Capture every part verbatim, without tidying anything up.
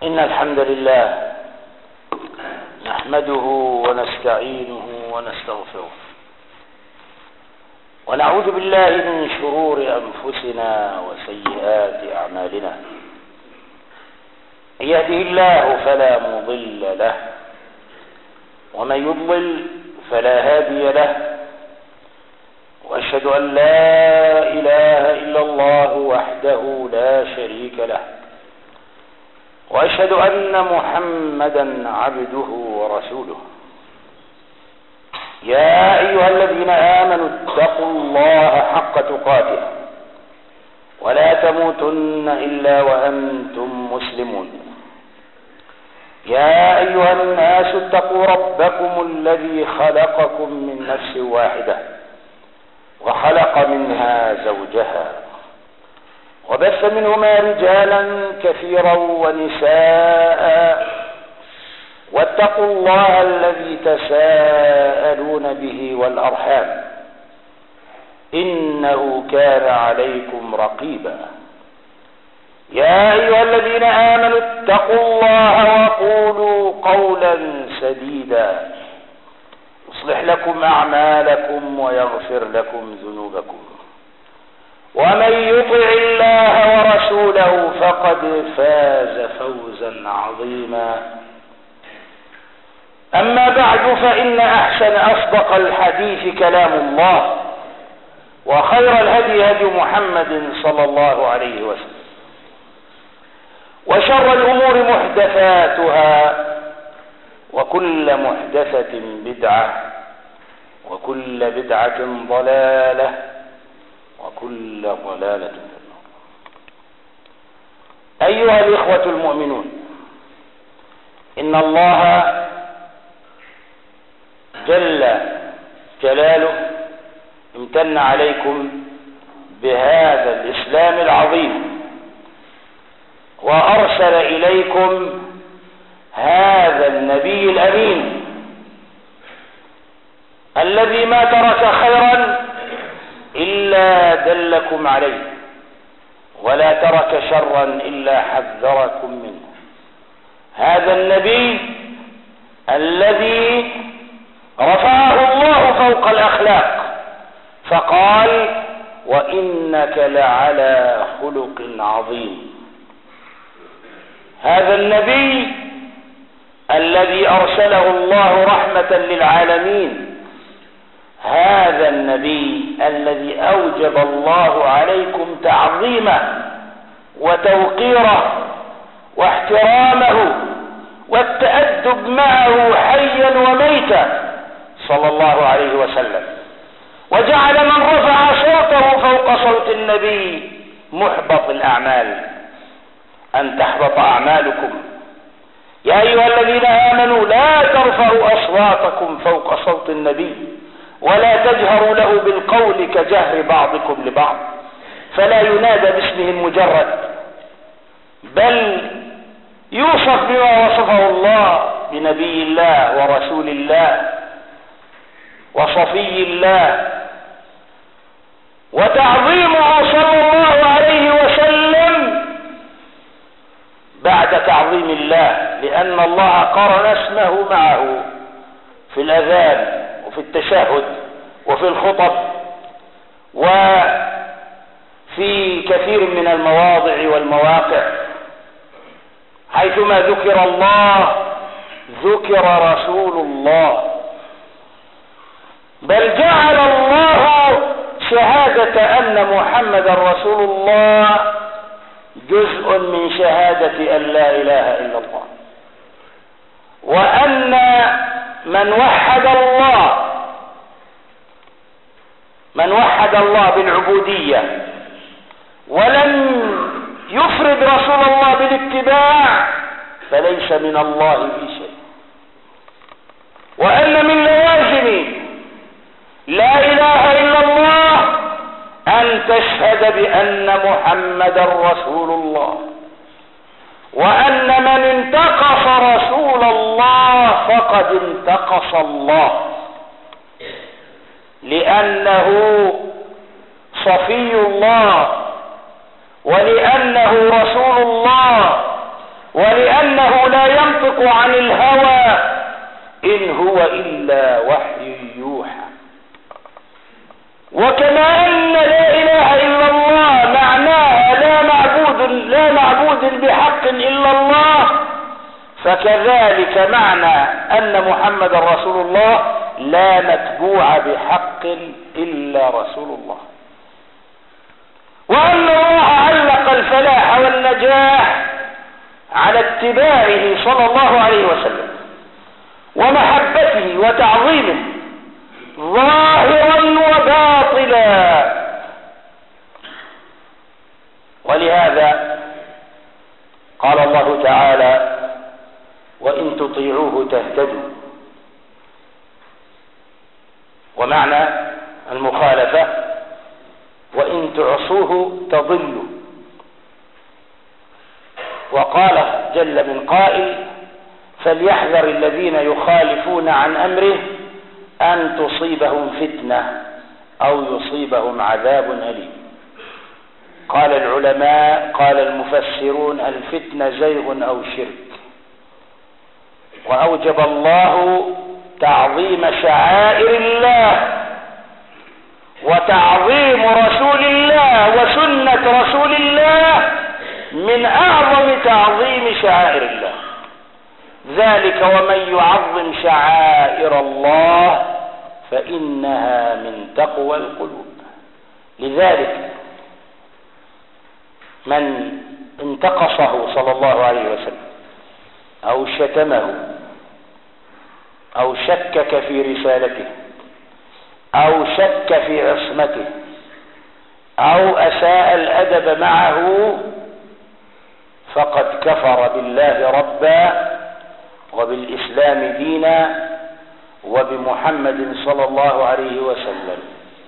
إن الحمد لله نحمده ونستعينه ونستغفره ونعوذ بالله من شرور أنفسنا وسيئات أعمالنا. من يهده الله فلا مضل له ومن يضلل فلا هادي له، وأشهد أن لا إله إلا الله وحده لا شريك له، وأشهد أن محمدا عبده ورسوله. يا أيها الذين آمنوا اتقوا الله حق تقاته ولا تموتن إلا وأنتم مسلمون. يا أيها الناس اتقوا ربكم الذي خلقكم من نفس واحدة وخلق منها زوجها وبث منهما رجالا كثيرا ونساء، واتقوا الله الذي تساءلون به والأرحام إنه كان عليكم رقيبا. يا أيها الذين آمنوا اتقوا الله وقولوا قولا سديدا يصلح لكم أعمالكم ويغفر لكم ذنوبكم، ومن يطع الله ورسوله فقد فاز فوزا عظيما. أما بعد، فإن أحسن أصدق الحديث كلام الله، وخير الهدي هدي محمد صلى الله عليه وسلم، وشر الأمور محدثاتها، وكل محدثة بدعة، وكل بدعة ضلالة، وكل ضلالة في النار. أيها الإخوة المؤمنون، إن الله جل جلاله امتن عليكم بهذا الإسلام العظيم، وأرسل إليكم هذا النبي الأمين الذي ما ترك خيرا إلا دلكم عليه، ولا ترك شرا إلا حذركم منه. هذا النبي الذي رفعه الله فوق الأخلاق فقال: وإنك لعلى خلق عظيم. هذا النبي الذي أرسله الله رحمة للعالمين، هذا النبي الذي أوجب الله عليكم تعظيمه وتوقيره واحترامه والتأدب معه حيا وميتا صلى الله عليه وسلم، وجعل من رفع صوته فوق صوت النبي محبط الأعمال، أن تحبط أعمالكم. يا أيها الذين آمنوا لا ترفعوا أصواتكم فوق صوت النبي ولا تجهروا له بالقول كجهر بعضكم لبعض، فلا ينادى باسمه المجرد، بل يوصف بما وصفه الله بنبي الله ورسول الله وصفي الله، وتعظيمه صلى الله عليه وسلم بعد تعظيم الله، لأن الله قرن اسمه معه في الأذان وفي التشهد وفي الخطب وفي كثير من المواضع والمواقع. حيثما ذكر الله ذكر رسول الله، بل جعل الله شهادة أن محمد رسول الله جزء من شهادة أن لا إله إلا الله، وأن من وحد الله من وحد الله بالعبودية ولم يفرد رسول الله بالاتباع فليس من الله في شيء، وأن من لوازم لا إله إلا الله أن تشهد بأن محمدا رسول الله، وأن من انتقص رسول الله فقد انتقص الله، لأنه صفي الله ولأنه رسول الله ولأنه لا ينطق عن الهوى إن هو إلا وحي يوحى. وكما أن لا إله إلا الله معناها لا معبود لا معبود بحق إلا الله، فكذلك معنى أن محمد رسول الله لا متبوع بحق إلا رسول الله. وأن الله علق الفلاح والنجاح على اتباعه صلى الله عليه وسلم ومحبته وتعظيمه ظاهرا وباطلا. ولهذا قال الله تعالى: وإن تطيعوه تهتدوا. ومعنى المخالفة: وإن تعصوه تضلوا. وقال جل من قائل: فليحذر الذين يخالفون عن أمره أن تصيبهم فتنة أو يصيبهم عذاب أليم. قال العلماء قال المفسرون: الفتنة زيغ أو شرك. وأوجب الله تعظيم شعائر الله وتعظيم رسول الله وسنة رسول الله من أعظم تعظيم شعائر الله. ذلك ومن يعظم شعائر الله فإنها من تقوى القلوب. لذلك من انتقصه صلى الله عليه وسلم أو شتمه أو شكك في رسالته أو شك في عصمته أو أساء الأدب معه فقد كفر بالله ربا وبالإسلام دينا وبمحمد صلى الله عليه وسلم.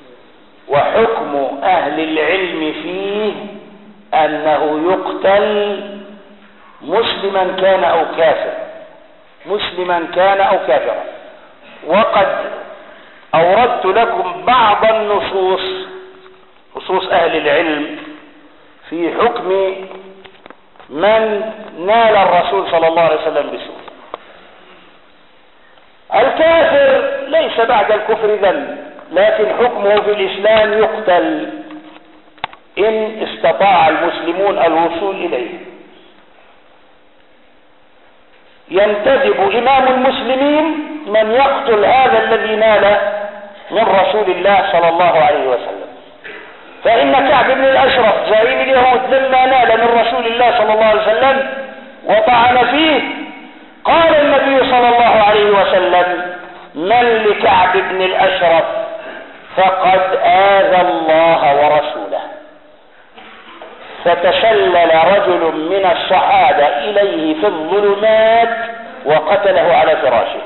وحكم أهل العلم فيه أنه يقتل مسلما كان أو كافرا، مسلما كان أو كافرا. وقد أوردت لكم بعض النصوص، نصوص أهل العلم في حكم من نال الرسول صلى الله عليه وسلم بسوء. الكافر ليس بعد الكفر ذنب، لكن حكمه في الإسلام يقتل إن استطاع المسلمون الوصول إليه. ينتدب إمام المسلمين من يقتل هذا الذي نال من رسول الله صلى الله عليه وسلم. فإن كعب بن الأشرف زعيم اليهود لما نال من رسول الله صلى الله عليه وسلم وطعن فيه، قال النبي صلى الله عليه وسلم: من لكعب بن الأشرف فقد آذى الله ورسوله. فتسلل رجل من الصحابة إليه في الظلمات وقتله على فراشه.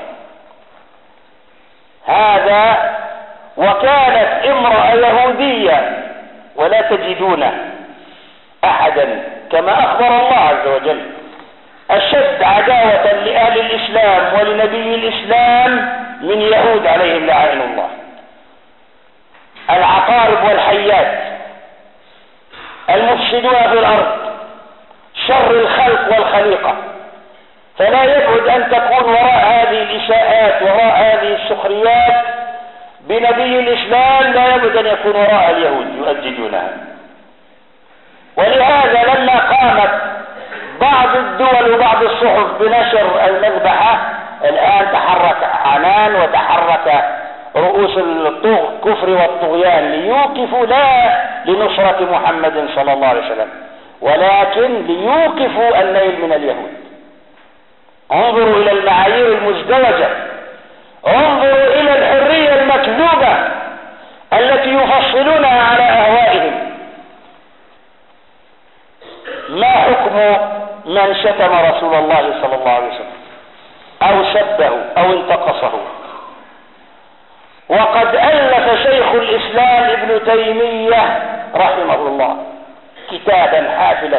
هذا وكانت امرأة يهودية ولا تجدون أحدا كما أخبر الله عز وجل أشد عداوة لأهل الإسلام ولنبي الإسلام من يهود عليهم لعائن الله. العقارب والحيات المفسدون في الأرض شر الخلق والخليقة. فلا يبعد أن تكون وراء هذه الإساءات وراء هذه السخريات بنبي الإسلام، لا يبعد أن يكون وراء اليهود يؤججونها. ولهذا لما قامت بعض الدول وبعض الصحف بنشر المذبحة، الآن تحرك عنان وتحرك رؤوس الكفر والطغيان ليوقفوا لا لنصرة محمد صلى الله عليه وسلم ولكن ليوقفوا النيل من اليهود. انظروا إلى المعايير المزدوجة، انظروا إلى الحرية المكذوبة التي يفصلونها على أهوائهم. ما حكم من شتم رسول الله صلى الله عليه وسلم أو سبه أو انتقصه؟ وقد ألف شيخ الإسلام ابن تيمية رحمه الله كتابا حافلا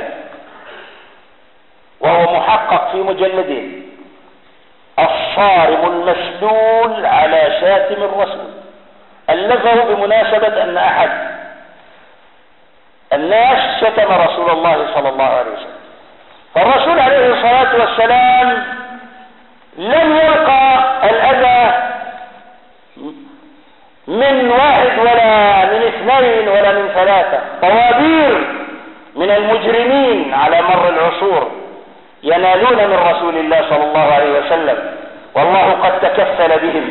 وهو محقق في مجلدين: الصارم المسلول على شاتم الرسول. ألفه بمناسبة أن أحد الناس شتم رسول الله صلى الله عليه وسلم، فالرسول عليه الصلاة والسلام لم يلقى الأذى من واحد ولا من اثنين ولا من ثلاثة، طوابير من المجرمين على مر العصور ينالون من رسول الله صلى الله عليه وسلم، والله قد تكفل بهم،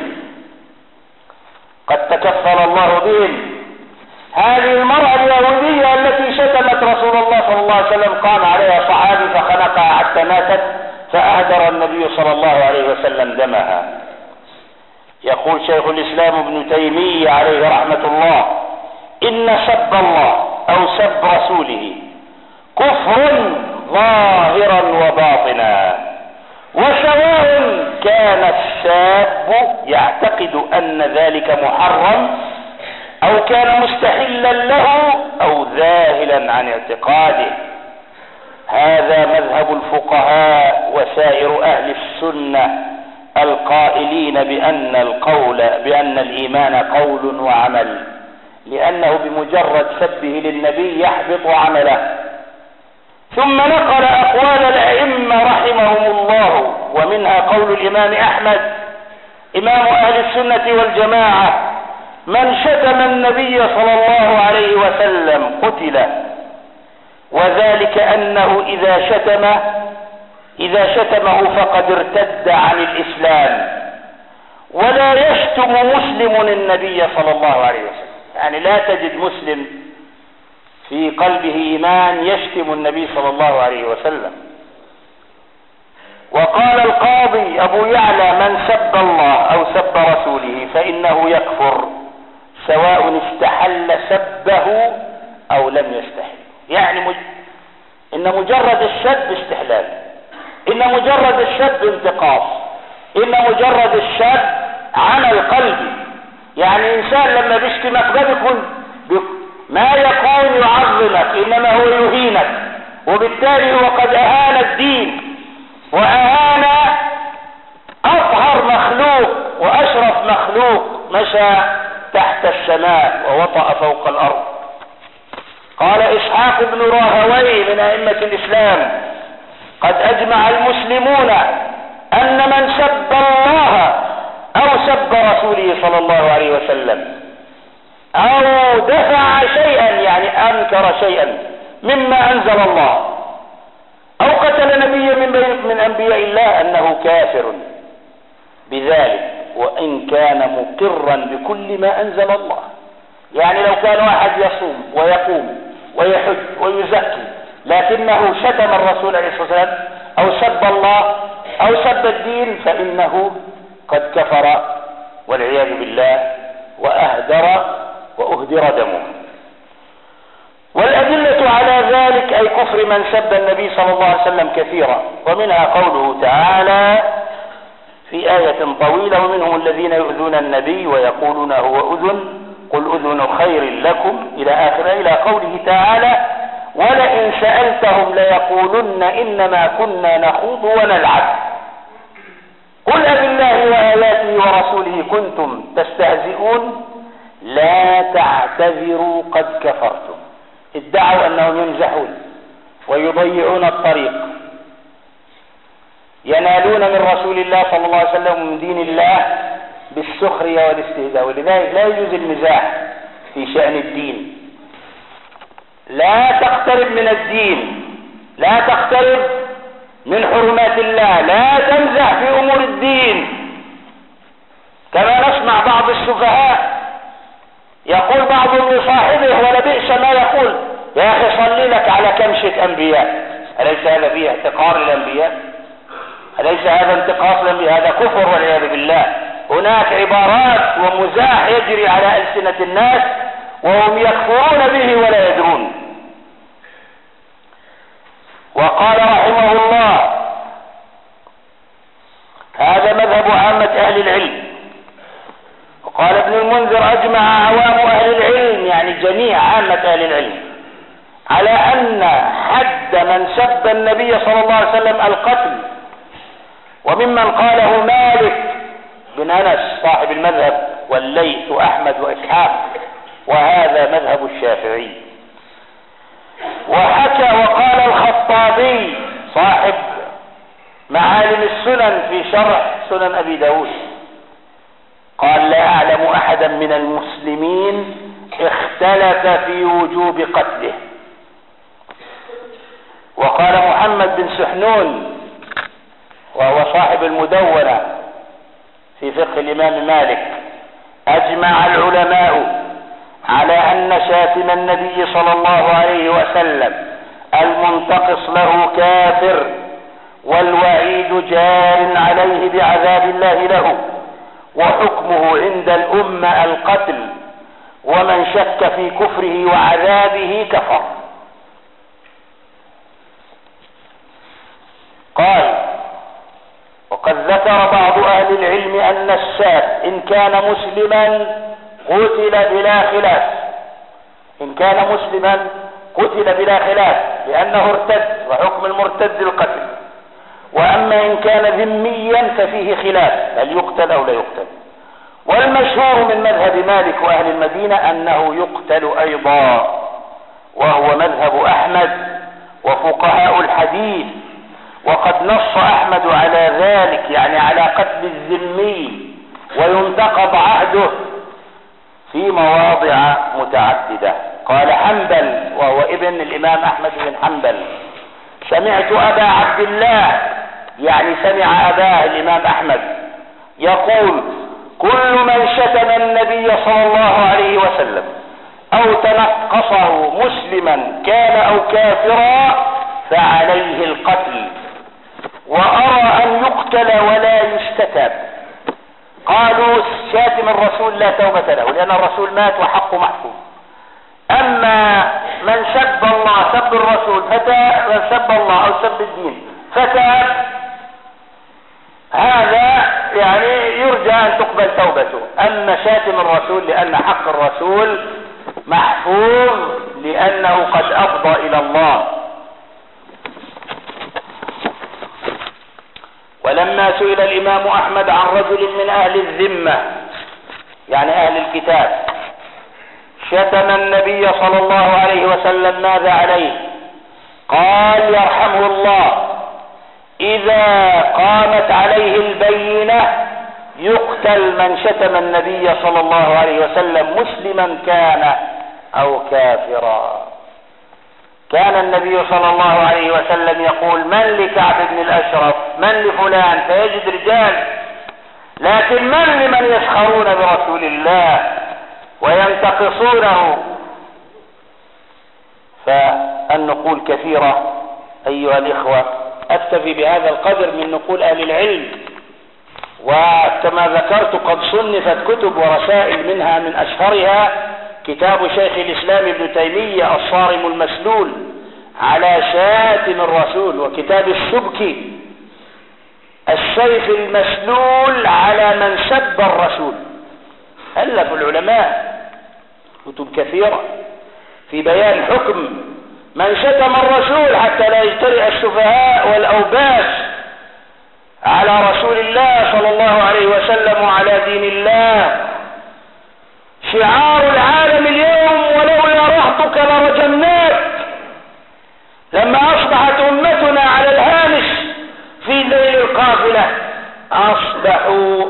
قد تكفل الله بهم. هذه المرأة اليهودية التي شتمت رسول الله صلى الله عليه وسلم قام عليها صحابي فخنقها حتى ماتت، فأهدر النبي صلى الله عليه وسلم دمها. يقول شيخ الإسلام ابن تيمية عليه رحمة الله: إن سب الله أو سب رسوله كفر ظاهرا وباطنا، وسواء كان الساب يعتقد أن ذلك محرم أو كان مستحلا له أو ذاهلا عن اعتقاده. هذا مذهب الفقهاء وسائر أهل السنة القائلين بأن القول بأن الإيمان قول وعمل، لأنه بمجرد سبه للنبي يحبط عمله. ثم نقل أقوال الأئمة رحمهم الله، ومنها قول الإمام أحمد إمام أهل السنة والجماعة: من شتم النبي صلى الله عليه وسلم قتل، وذلك أنه إذا شتمه إذا شتمه فقد ارتد عن الإسلام، ولا يشتم مسلم النبي صلى الله عليه وسلم. يعني لا تجد مسلم في قلبه إيمان يشتم النبي صلى الله عليه وسلم. وقال القاضي أبو يعلى: من سب الله أو سب رسوله فإنه يكفر سواء استحل سبه أو لم يستحل. يعني مج... إن مجرد السب استحلال، إن مجرد السب انتقاص، إن مجرد السب عمل قلبي. يعني إنسان لما بيشتمك ده بيكون ما يكون يعظمك، إنما هو يهينك، وبالتالي هو قد أهان الدين وأهان أطهر مخلوق وأشرف مخلوق مشى تحت السماء ووطأ فوق الأرض. قال إسحاق بن راهويه من أئمة الإسلام: قد أجمع المسلمون أن من سب الله أو سب رسوله صلى الله عليه وسلم أو دفع شيئا، يعني أنكر شيئا مما أنزل الله، أو قتل نبيا من من أنبياء الله أنه كافر بذلك، وإن كان مقرا بكل ما أنزل الله. يعني لو كان واحد يصوم ويقوم ويحج ويزكي لكنه شتم الرسول عليه الصلاة والسلام أو سب الله أو سب الدين فإنه قد كفر والعياذ بالله وأهدر وأهدر دمه. والأدلة على ذلك أي كفر من سب النبي صلى الله عليه وسلم كثيرة، ومنها قوله تعالى في آية طويلة: ومنهم الذين يؤذون النبي ويقولون هو أذن قل أذن خير لكم إلى آخره، إلى قوله تعالى: ولئن سألتهم ليقولن إنما كنا نخوض ونلعب قل أبالله وآياته ورسوله كنتم تستهزئون لا تعتذروا قد كفرتم. ادعوا أنهم يمزحون ويضيعون الطريق، ينالون من رسول الله صلى الله عليه وسلم ومن دين الله بالسخرية والاستهزاء. ولذلك لا يجوز المزاح في شأن الدين. لا تقترب من الدين، لا تقترب من حرمات الله، لا تمزح في أمور الدين. كما نسمع بعض السفهاء يقول بعضهم لصاحبه ولبئس ما يقول: يا أخي صلي لك على كمشة أنبياء. أليس هذا فيه احتقار الأنبياء؟ أليس هذا انتقاص الأنبياء؟ هذا كفر والعياذ بالله. هناك عبارات ومزاح يجري على ألسنة الناس وهم يكفرون به ولا يدرون. وقال رحمه الله: هذا مذهب عامة أهل العلم. وقال ابن المنذر: أجمع عوام أهل العلم، يعني جميع عامة أهل العلم، على أن حد من سب النبي صلى الله عليه وسلم القتل. وممن قاله مالك بن أنس صاحب المذهب والليث وأحمد وإسحاق، وهذا مذهب الشافعي. وحكى وقال الخطابي صاحب معالم السنن في شرح سنن أبي داود قال لا أعلم أحدا من المسلمين اختلف في وجوب قتله. وقال محمد بن سحنون وهو صاحب المدونة في فقه الإمام مالك أجمع العلماء على أن شاتم النبي صلى الله عليه وسلم المنتقص له كافر والوعيد جار عليه بعذاب الله له وحكمه عند الأمة القتل ومن شك في كفره وعذابه كفر. قال وقد ذكر بعض أهل العلم أن الشاب إن كان مسلما قتل بلا خلاف، إن كان مسلما قتل بلا خلاف لأنه ارتد وحكم المرتد القتل، وأما إن كان ذميا ففيه خلاف هل يقتل أو لا يقتل. والمشهور من مذهب مالك وأهل المدينة أنه يقتل أيضا، وهو مذهب أحمد وفقهاء الحديث، وقد نص أحمد على ذلك يعني على قتل الذمي وينتقض عهده في مواضع متعددة. قال حنبل وهو ابن الإمام أحمد بن حنبل سمعت أبا عبد الله يعني سمع أباه الإمام أحمد يقول كل من شتم النبي صلى الله عليه وسلم أو تنقصه مسلما كان أو كافرا فعليه القتل، وأرى أن يقتل ولا يستتاب. قالوا شاتم الرسول لا توبة له لأن الرسول مات وحقه محفوظ، أما من سب الله سب الرسول فتاب، من سب الله أو سب الدين فتاب هذا يعني يرجى أن تقبل توبته. أما شاتم الرسول لأن حق الرسول محفوظ لأنه قد أفضى إلى الله. ولما سئل الإمام أحمد عن رجل من أهل الذمة يعني أهل الكتاب شتم النبي صلى الله عليه وسلم ماذا عليه؟ قال يرحمه الله إذا قامت عليه البينة يقتل من شتم النبي صلى الله عليه وسلم مسلما كان أو كافرا. كان النبي صلى الله عليه وسلم يقول من لكعب بن الأشرف من لفلان فيجد رجال، لكن من لمن يسخرون برسول الله وينتقصونه؟ فالنقول كثيرة أيها الإخوة، أكتفي بهذا القدر من نقول أهل العلم. وكما ذكرت قد صنفت كتب ورسائل منها من أشهرها كتاب شيخ الإسلام ابن تيمية الصارم المسلول على شاتم الرسول، وكتاب السبكي السيف المسلول على من سب الرسول. ألف العلماء كتب كثيرة في بيان حكم من شتم الرسول حتى لا يجترئ السفهاء والأوباش على رسول الله صلى الله عليه وسلم وعلى دين الله. شعار العالم اليوم ولولا رهطك لرجمناك. لما أصبحت أمتنا على الهامش في ذيل القافلة أصبحوا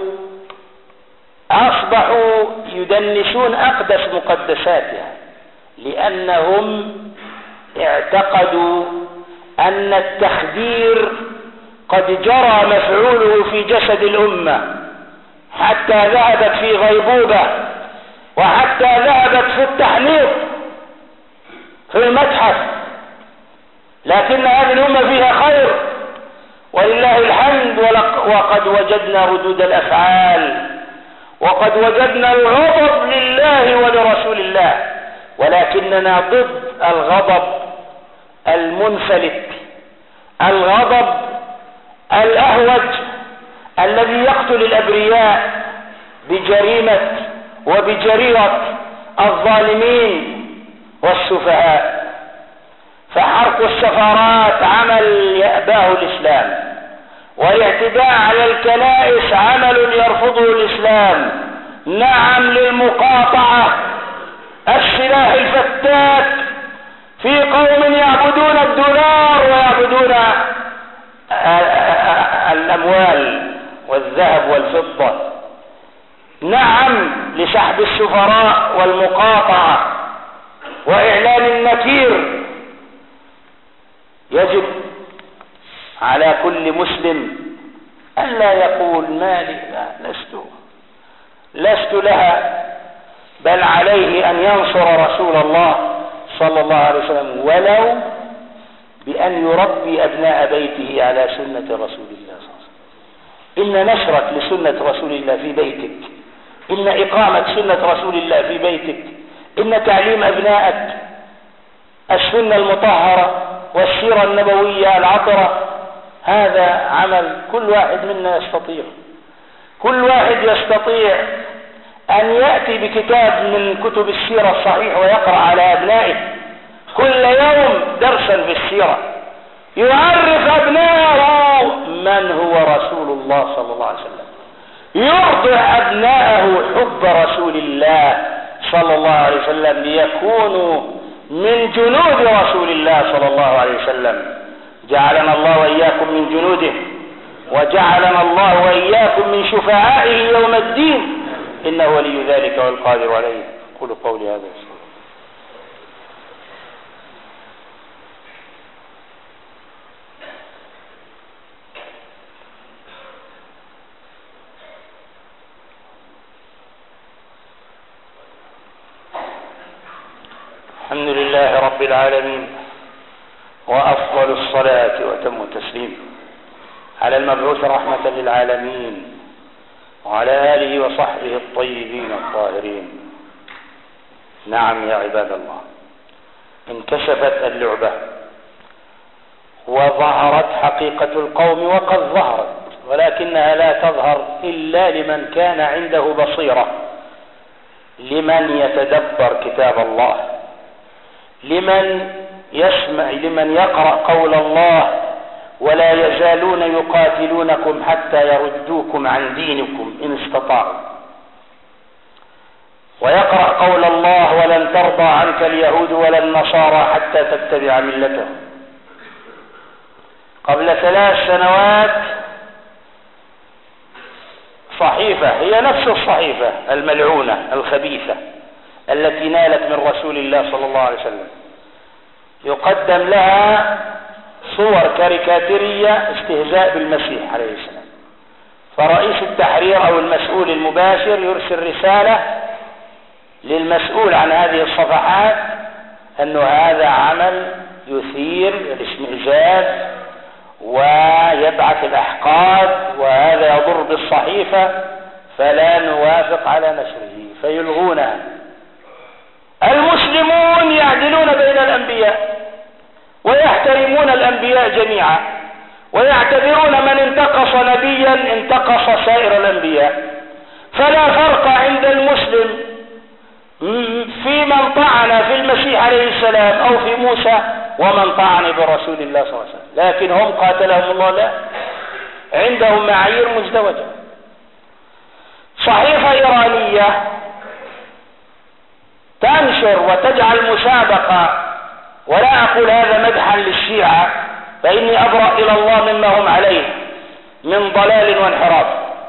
أصبحوا يدنسون أقدس مقدساتها، لأنهم اعتقدوا أن التخدير قد جرى مفعوله في جسد الأمة حتى ذهبت في غيبوبة، وحتى ذهبت في التحنيط في المتحف، لكن هذه الأمة فيها خير ولله الحمد. وقد وجدنا ردود الأفعال، وقد وجدنا الغضب لله ولرسول الله، ولكننا ضد الغضب المنفلت، الغضب الأهوج الذي يقتل الأبرياء بجريمة وبجريرة الظالمين والسفهاء. فحرق السفارات عمل يأباه الإسلام، والاعتداء على الكنائس عمل يرفضه الإسلام. نعم للمقاطعة السلاح الفتاك في قوم يعبدون الدولار ويعبدون الأموال والذهب والفضة، نعم لسحب السفراء والمقاطعة وإعلان النكير. يجب على كل مسلم ألا يقول مالي، لا لست لست لها، بل عليه أن ينصر رسول الله صلى الله عليه وسلم ولو بأن يربي أبناء بيته على سنة رسول الله صلى الله عليه وسلم. إن نشرك لسنة رسول الله في بيتك، إن إقامة سنة رسول الله في بيتك، إن تعليم أبنائك السنة المطهرة والسيرة النبوية العطرة، هذا عمل كل واحد منا يستطيع. كل واحد يستطيع أن يأتي بكتاب من كتب السيرة الصحيح ويقرأ على أبنائه كل يوم درسا في السيرة، يعرف أبنائه من هو رسول الله صلى الله عليه وسلم، يرضع أبنائه حب رسول الله صلى الله عليه وسلم ليكونوا من جنود رسول الله صلى الله عليه وسلم. جعلنا الله وإياكم من جنوده، وجعلنا الله وإياكم من شفعائه يوم الدين، إنه ولي ذلك والقادر عليه. قولوا قولي هذا. الحمد لله رب العالمين، وأفضل الصلاة وتم التسليم على المبعوث رحمة للعالمين وعلى آله وصحبه الطيبين الطاهرين. نعم يا عباد الله، انكشفت اللعبة وظهرت حقيقة القوم، وقد ظهرت، ولكنها لا تظهر إلا لمن كان عنده بصيرة، لمن يتدبر كتاب الله، لمن يسمع، لمن يقرأ قول الله: ولا يزالون يقاتلونكم حتى يردوكم عن دينكم إن استطاعوا. ويقرأ قول الله: ولن ترضى عنك اليهود ولا النصارى حتى تتبع ملتهم. قبل ثلاث سنوات صحيفة هي نفس الصحيفة الملعونة الخبيثة التي نالت من رسول الله صلى الله عليه وسلم، يقدم لها صور كاريكاتيرية استهزاء بالمسيح عليه السلام، فرئيس التحرير أو المسؤول المباشر يرسل رسالة للمسؤول عن هذه الصفحات أنه هذا عمل يثير الاشمئزاز ويبعث الأحقاد، وهذا يضر بالصحيفة، فلا نوافق على نشره، فيلغونها. المسلمون يعدلون بين الأنبياء ويحترمون الأنبياء جميعا، ويعتبرون من انتقص نبيا انتقص سائر الأنبياء، فلا فرق عند المسلم في من طعن في المسيح عليه السلام أو في موسى ومن طعن برسول الله صلى الله عليه وسلم، لكن هم قاتلهم الله لا، عندهم معايير مزدوجة. صحيفة إيرانية تنشر وتجعل مسابقة، ولا أقول هذا مدحا للشيعة، فإني أبرأ إلى الله مما هم عليه من ضلال وانحراف،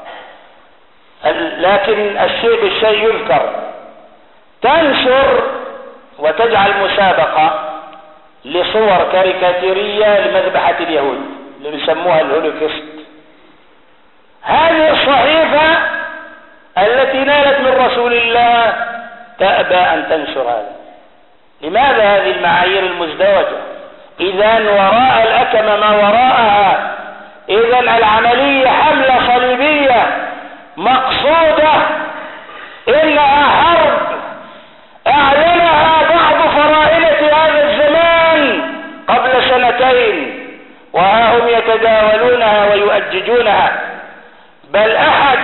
لكن الشيء بالشيء يذكر. تنشر وتجعل مسابقة لصور كاريكاتيرية لمذبحة اليهود اللي بيسموها الهولوكوست. هذه الصحيفة التي نالت من رسول الله تأبى أن تنشر هذا. لماذا هذه المعايير المزدوجة؟ إذن وراء الأكمة ما وراءها، إذن العملية حملة صليبية مقصودة، إنها حرب أعلنها بعض فرائنة هذا الزمان قبل سنتين، وها هم يتداولونها ويؤججونها. بل أحد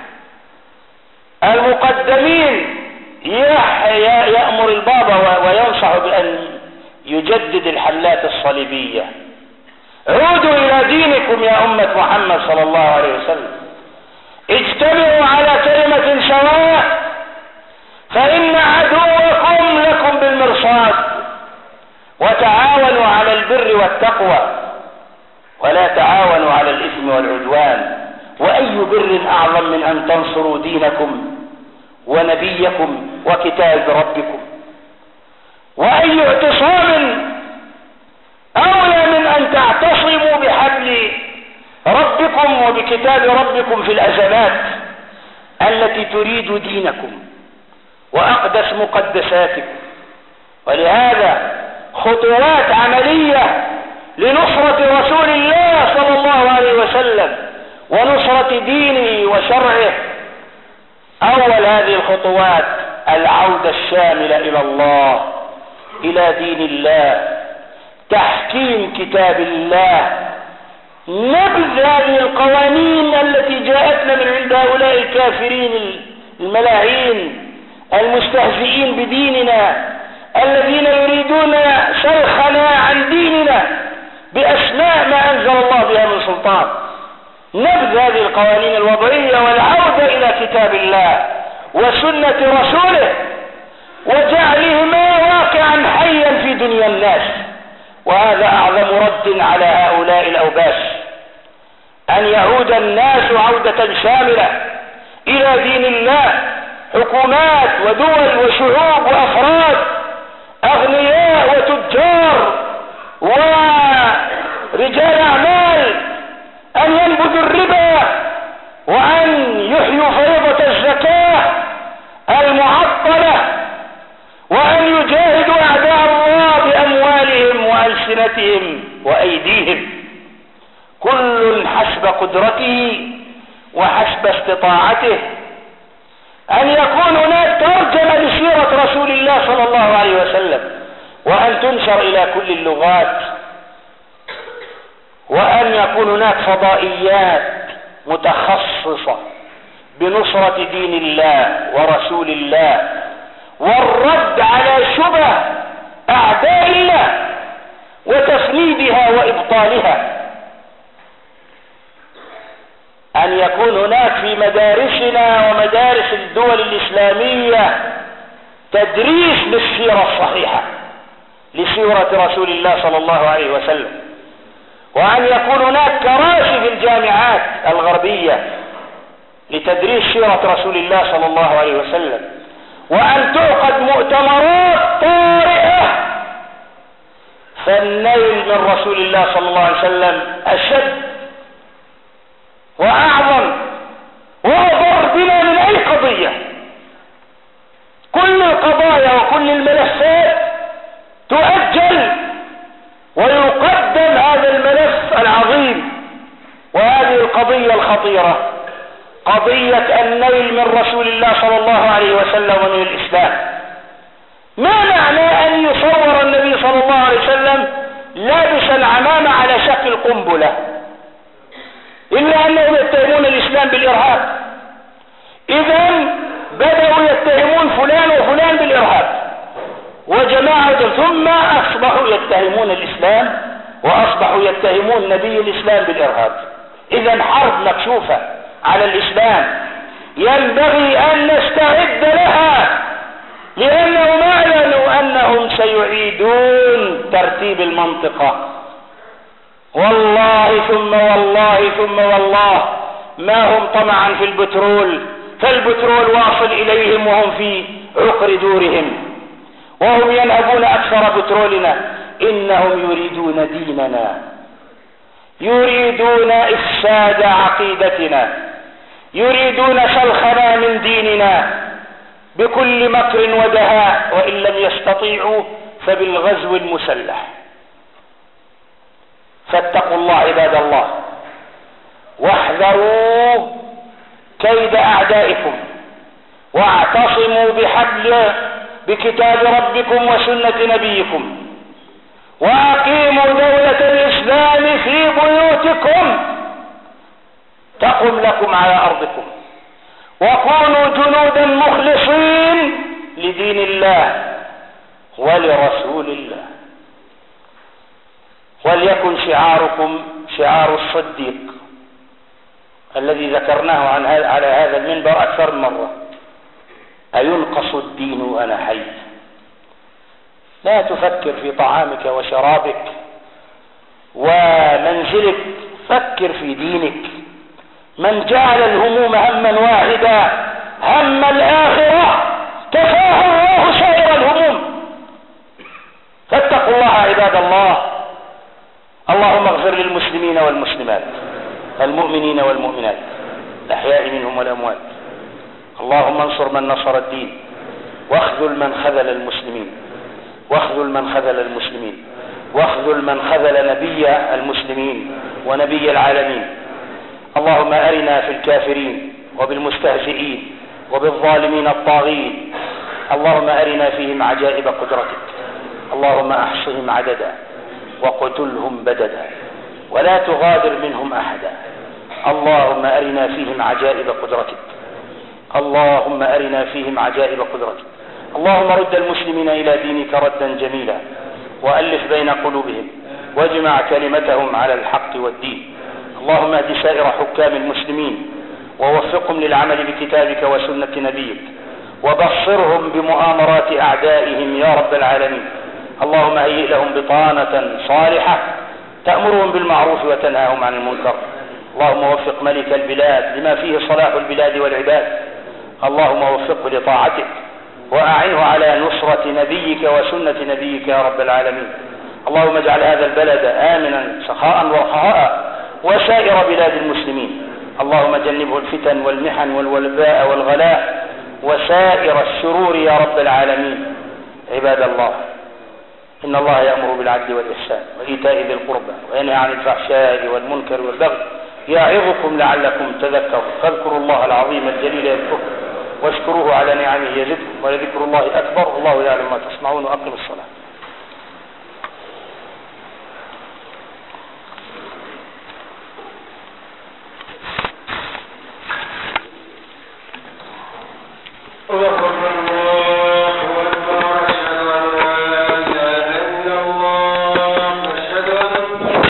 المقدمين يأمر البابا وينصح بأن يجدد الحملات الصليبية. عودوا إلى دينكم يا أمة محمد صلى الله عليه وسلم، اجتمعوا على كلمة سواء، فإن عدوكم لكم بالمرصاد، وتعاونوا على البر والتقوى ولا تعاونوا على الإثم والعدوان. وأي بر أعظم من أن تنصروا دينكم ونبيكم وكتاب ربكم؟ وأي اعتصام أولى من أن تعتصموا بحبل ربكم وبكتاب ربكم في الأزمات التي تريد دينكم وأقدس مقدساتكم. ولهذا خطوات عملية لنصرة رسول الله صلى الله عليه وسلم ونصرة دينه وشرعه. أول هذه الخطوات العودة الشاملة إلى الله، إلى دين الله، تحكيم كتاب الله، نبذ هذه القوانين التي جاءتنا من عند هؤلاء الكافرين الملاعين المستهزئين بديننا الذين يريدون سلخنا عن ديننا بأسماء ما أنزل الله بها من سلطان. نبذ هذه القوانين الوضعية والعودة إلى كتاب الله وسنة رسوله وجعلهما واقعا حيا في دنيا الناس. وهذا أعظم رد على هؤلاء الأوباش، أن يعود الناس عودة شاملة إلى دين الله، حكومات ودول وشعوب وأفراد، أغنياء وتجار ورجال أعمال، أن ينبذوا الربا وأن يحيوا فريضة الزكاة المعطلة وأن يجاهدوا أعداء الله بأموالهم وألسنتهم وأيديهم، كل حسب قدرته وحسب استطاعته. أن يكون هناك ترجمة لسيرة رسول الله صلى الله عليه وسلم وأن تنشر إلى كل اللغات، وأن يكون هناك فضائيات متخصصة بنصرة دين الله ورسول الله والرد على شبه أعداء الله وتفنيدها وإبطالها. أن يكون هناك في مدارسنا ومدارس الدول الإسلامية تدريس للسيرة الصحيحة لسيرة رسول الله صلى الله عليه وسلم، وأن يكون هناك كراسي في الجامعات الغربية لتدريس سيرة رسول الله صلى الله عليه وسلم، وأن تعقد مؤتمرات طارئة. فالنيل من رسول الله صلى الله عليه وسلم أشد وأعظم وأضر بنا من أي قضية. كل القضايا وكل الملفات تؤجل ويقدم هذا الملف العظيم وهذه القضية الخطيرة، قضية النيل من رسول الله صلى الله عليه وسلم ومن الإسلام. ما معنى أن يصور النبي صلى الله عليه وسلم لابس العمامة على شكل قنبلة، إلا أنهم يتهمون الإسلام بالإرهاب؟ إذن بدأوا يتهمون فلان وفلان بالإرهاب وجماعة، ثم أصبحوا يتهمون الإسلام وأصبحوا يتهمون نبي الإسلام بالإرهاب. إذن حرب مكشوفة على الإسلام ينبغي أن نستعد لها، لأنهم أعلنوا أنهم سيعيدون ترتيب المنطقة. والله ثم والله ثم والله ما هم طمعا في البترول، فالبترول واصل إليهم وهم في عقر دورهم وهم ينهبون أكثر بترولنا. إنهم يريدون ديننا، يريدون إفساد عقيدتنا، يريدون سلخنا من ديننا بكل مكر ودهاء، وإن لم يستطيعوا فبالغزو المسلح. فاتقوا الله عباد الله، واحذروا كيد أعدائكم، واعتصموا بحبل بكتاب ربكم وسنة نبيكم، وأقيموا دولة الإسلام في بيوتكم تقم لكم على أرضكم، وكونوا جنودا مخلصين لدين الله ولرسول الله. وليكن شعاركم شعار الصديق الذي ذكرناه عن على هذا المنبر أكثر من مرة: أينقص الدين وأنا حي؟ لا تفكر في طعامك وشرابك ومنزلك فكر في دينك. من جعل الهموم هما واحدا هم الآخرة كفاه الله سائر الهموم. فاتقوا الله عباد الله. اللهم اغفر للمسلمين والمسلمات، المؤمنين والمؤمنات، الأحياء منهم والأموات. اللهم انصر من نصر الدين، واخذل من خذل المسلمين، واخذل من خذل المسلمين، واخذل من خذل نبي المسلمين ونبي العالمين. اللهم أرنا في الكافرين وبالمستهزئين وبالظالمين الطاغين، اللهم أرنا فيهم عجائب قدرتك. اللهم احصهم عددا وقتلهم بددا ولا تغادر منهم أحدا. اللهم أرنا فيهم عجائب قدرتك. اللهم أرنا فيهم عجائب قدرتك. اللهم رد المسلمين إلى دينك ردا جميلا، وألف بين قلوبهم، واجمع كلمتهم على الحق والدين. اللهم اهد سائر حكام المسلمين، ووفقهم للعمل بكتابك وسنة نبيك، وبصرهم بمؤامرات أعدائهم يا رب العالمين. اللهم هيئ لهم بطانة صالحة تأمرهم بالمعروف وتنهاهم عن المنكر. اللهم وفق ملك البلاد لما فيه صلاح البلاد والعباد. اللهم وفقه لطاعتك، وأعنه على نصرة نبيك وسنة نبيك يا رب العالمين. اللهم اجعل هذا البلد آمنا سخاء ورخاء، وسائر بلاد المسلمين. اللهم جنبه الفتن والمحن والوباء والغلاء وسائر الشرور يا رب العالمين. عباد الله، إن الله يأمر بالعدل والإحسان وإيتاء ذي القربى وينهى عن الفحشاء والمنكر والبغي يعظكم لعلكم تذكرون. فاذكروا الله العظيم الجليل يذكركم، واشكروه على نعمه يزدكم، ولذكر الله أكبر. الله يعلم ما تصنعون. وأقم الصلاة.